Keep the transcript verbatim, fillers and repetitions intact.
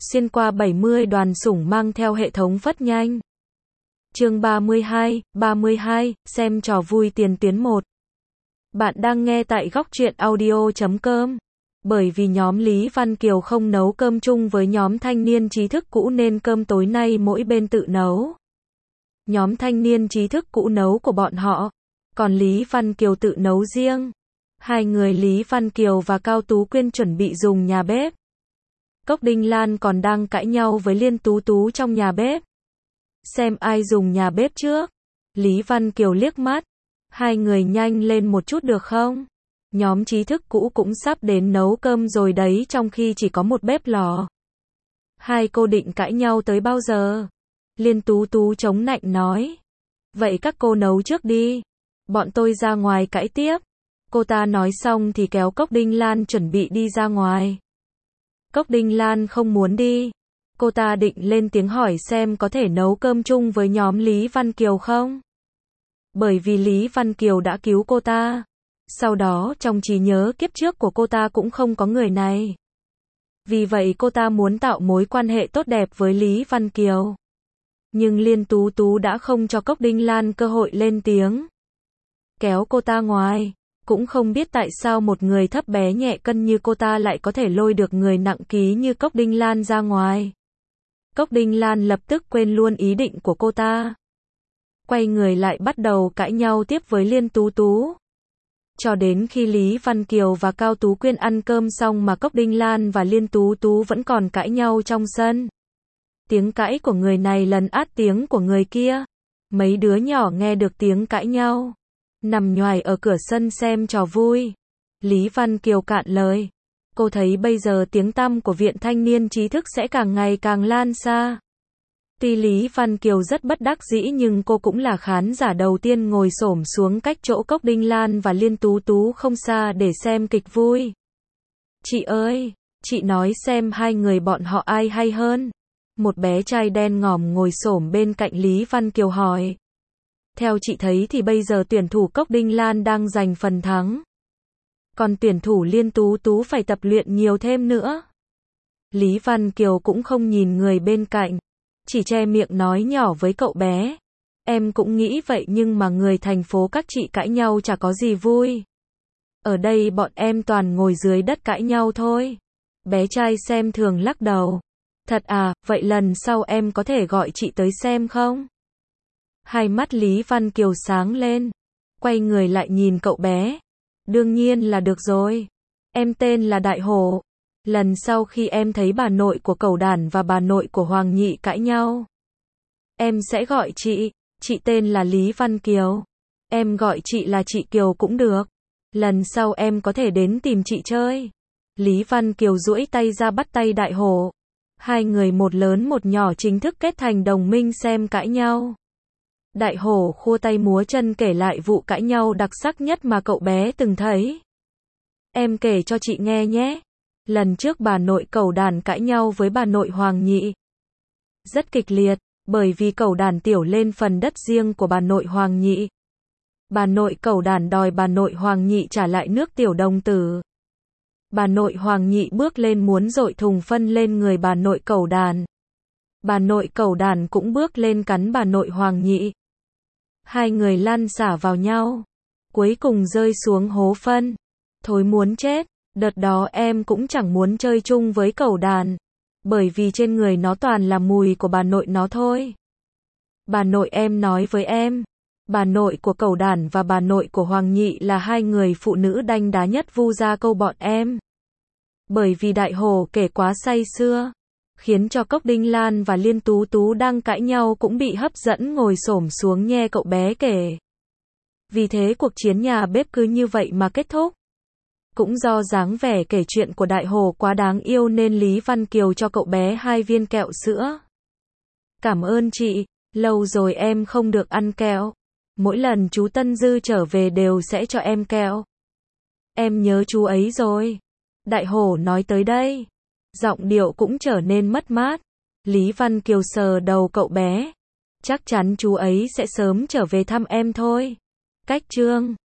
xuyên qua bảy mươi đoàn sủng mang theo hệ thống phất nhanh. Chương ba mươi hai, ba mươi hai, xem trò vui tiền tuyến một. Bạn đang nghe tại góc truyện audio chấm com. Bởi vì nhóm Lý Văn Kiều không nấu cơm chung với nhóm thanh niên trí thức cũ nên cơm tối nay mỗi bên tự nấu. Nhóm thanh niên trí thức cũ nấu của bọn họ, còn Lý Văn Kiều tự nấu riêng. Hai người Lý Văn Kiều và Cao Tú Quyên chuẩn bị dùng nhà bếp. Cốc Đinh Lan còn đang cãi nhau với Liên Tú Tú trong nhà bếp. Xem ai dùng nhà bếp trước. Lý Văn Kiều liếc mắt. Hai người nhanh lên một chút được không? Nhóm trí thức cũ cũng sắp đến nấu cơm rồi đấy, trong khi chỉ có một bếp lò. Hai cô định cãi nhau tới bao giờ? Liên Tú Tú chống nạnh nói. Vậy các cô nấu trước đi. Bọn tôi ra ngoài cãi tiếp. Cô ta nói xong thì kéo Cốc Đinh Lan chuẩn bị đi ra ngoài. Cốc Đinh Lan không muốn đi. Cô ta định lên tiếng hỏi xem có thể nấu cơm chung với nhóm Lý Văn Kiều không? Bởi vì Lý Văn Kiều đã cứu cô ta. Sau đó trong trí nhớ kiếp trước của cô ta cũng không có người này. Vì vậy cô ta muốn tạo mối quan hệ tốt đẹp với Lý Văn Kiều. Nhưng Liên Tú Tú đã không cho Cốc Đinh Lan cơ hội lên tiếng. Kéo cô ta ngoài. Cũng không biết tại sao một người thấp bé nhẹ cân như cô ta lại có thể lôi được người nặng ký như Cốc Đinh Lan ra ngoài. Cốc Đinh Lan lập tức quên luôn ý định của cô ta. Quay người lại bắt đầu cãi nhau tiếp với Liên Tú Tú. Cho đến khi Lý Văn Kiều và Cao Tú Quyên ăn cơm xong mà Cốc Đinh Lan và Liên Tú Tú vẫn còn cãi nhau trong sân. Tiếng cãi của người này lấn át tiếng của người kia. Mấy đứa nhỏ nghe được tiếng cãi nhau, nằm nhoài ở cửa sân xem trò vui. Lý Văn Kiều cạn lời. Cô thấy bây giờ tiếng tăm của Viện Thanh niên trí thức sẽ càng ngày càng lan xa. Tuy Lý Văn Kiều rất bất đắc dĩ nhưng cô cũng là khán giả đầu tiên ngồi xổm xuống cách chỗ Cốc Đinh Lan và Liên Tú Tú không xa để xem kịch vui. Chị ơi, chị nói xem hai người bọn họ ai hay hơn? Một bé trai đen ngòm ngồi xổm bên cạnh Lý Văn Kiều hỏi. Theo chị thấy thì bây giờ tuyển thủ Cốc Đinh Lan đang giành phần thắng. Còn tuyển thủ Liên Tú Tú phải tập luyện nhiều thêm nữa. Lý Văn Kiều cũng không nhìn người bên cạnh, chỉ che miệng nói nhỏ với cậu bé. Em cũng nghĩ vậy nhưng mà người thành phố các chị cãi nhau chả có gì vui. Ở đây bọn em toàn ngồi dưới đất cãi nhau thôi. Bé trai xem thường lắc đầu. Thật à, vậy lần sau em có thể gọi chị tới xem không? Hai mắt Lý Văn Kiều sáng lên. Quay người lại nhìn cậu bé. Đương nhiên là được rồi. Em tên là Đại Hổ. Lần sau khi em thấy bà nội của Cẩu Đản và bà nội của Hoàng Nhị cãi nhau, em sẽ gọi chị. Chị tên là Lý Văn Kiều. Em gọi chị là chị Kiều cũng được. Lần sau em có thể đến tìm chị chơi. Lý Văn Kiều duỗi tay ra bắt tay Đại Hổ. Hai người một lớn một nhỏ chính thức kết thành đồng minh xem cãi nhau. Đại Hổ khua tay múa chân kể lại vụ cãi nhau đặc sắc nhất mà cậu bé từng thấy. Em kể cho chị nghe nhé. Lần trước bà nội Cẩu Đản cãi nhau với bà nội Hoàng Nhị. Rất kịch liệt, bởi vì Cẩu Đản tiểu lên phần đất riêng của bà nội Hoàng Nhị. Bà nội Cẩu Đản đòi bà nội Hoàng Nhị trả lại nước tiểu đồng tử. Bà nội Hoàng Nhị bước lên muốn dội thùng phân lên người bà nội Cẩu Đản. Bà nội Cẩu Đản cũng bước lên cắn bà nội Hoàng Nhị. Hai người lăn xả vào nhau, cuối cùng rơi xuống hố phân. Thối muốn chết. Đợt đó em cũng chẳng muốn chơi chung với Cẩu Đản, bởi vì trên người nó toàn là mùi của bà nội nó thôi. Bà nội em nói với em, bà nội của Cẩu Đản và bà nội của Hoàng Nhị là hai người phụ nữ đanh đá nhất vu gia câu bọn em. Bởi vì Đại Hổ kể quá say sưa, khiến cho Cốc Đinh Lan và Liên Tú Tú đang cãi nhau cũng bị hấp dẫn ngồi xổm xuống nghe cậu bé kể. Vì thế cuộc chiến nhà bếp cứ như vậy mà kết thúc. Cũng do dáng vẻ kể chuyện của Đại Hổ quá đáng yêu nên Lý Văn Kiều cho cậu bé hai viên kẹo sữa. Cảm ơn chị, lâu rồi em không được ăn kẹo. Mỗi lần chú Tân Dư trở về đều sẽ cho em kẹo. Em nhớ chú ấy rồi. Đại Hổ nói tới đây, giọng điệu cũng trở nên mất mát. Lý Văn Kiều sờ đầu cậu bé. Chắc chắn chú ấy sẽ sớm trở về thăm em thôi. Cách chương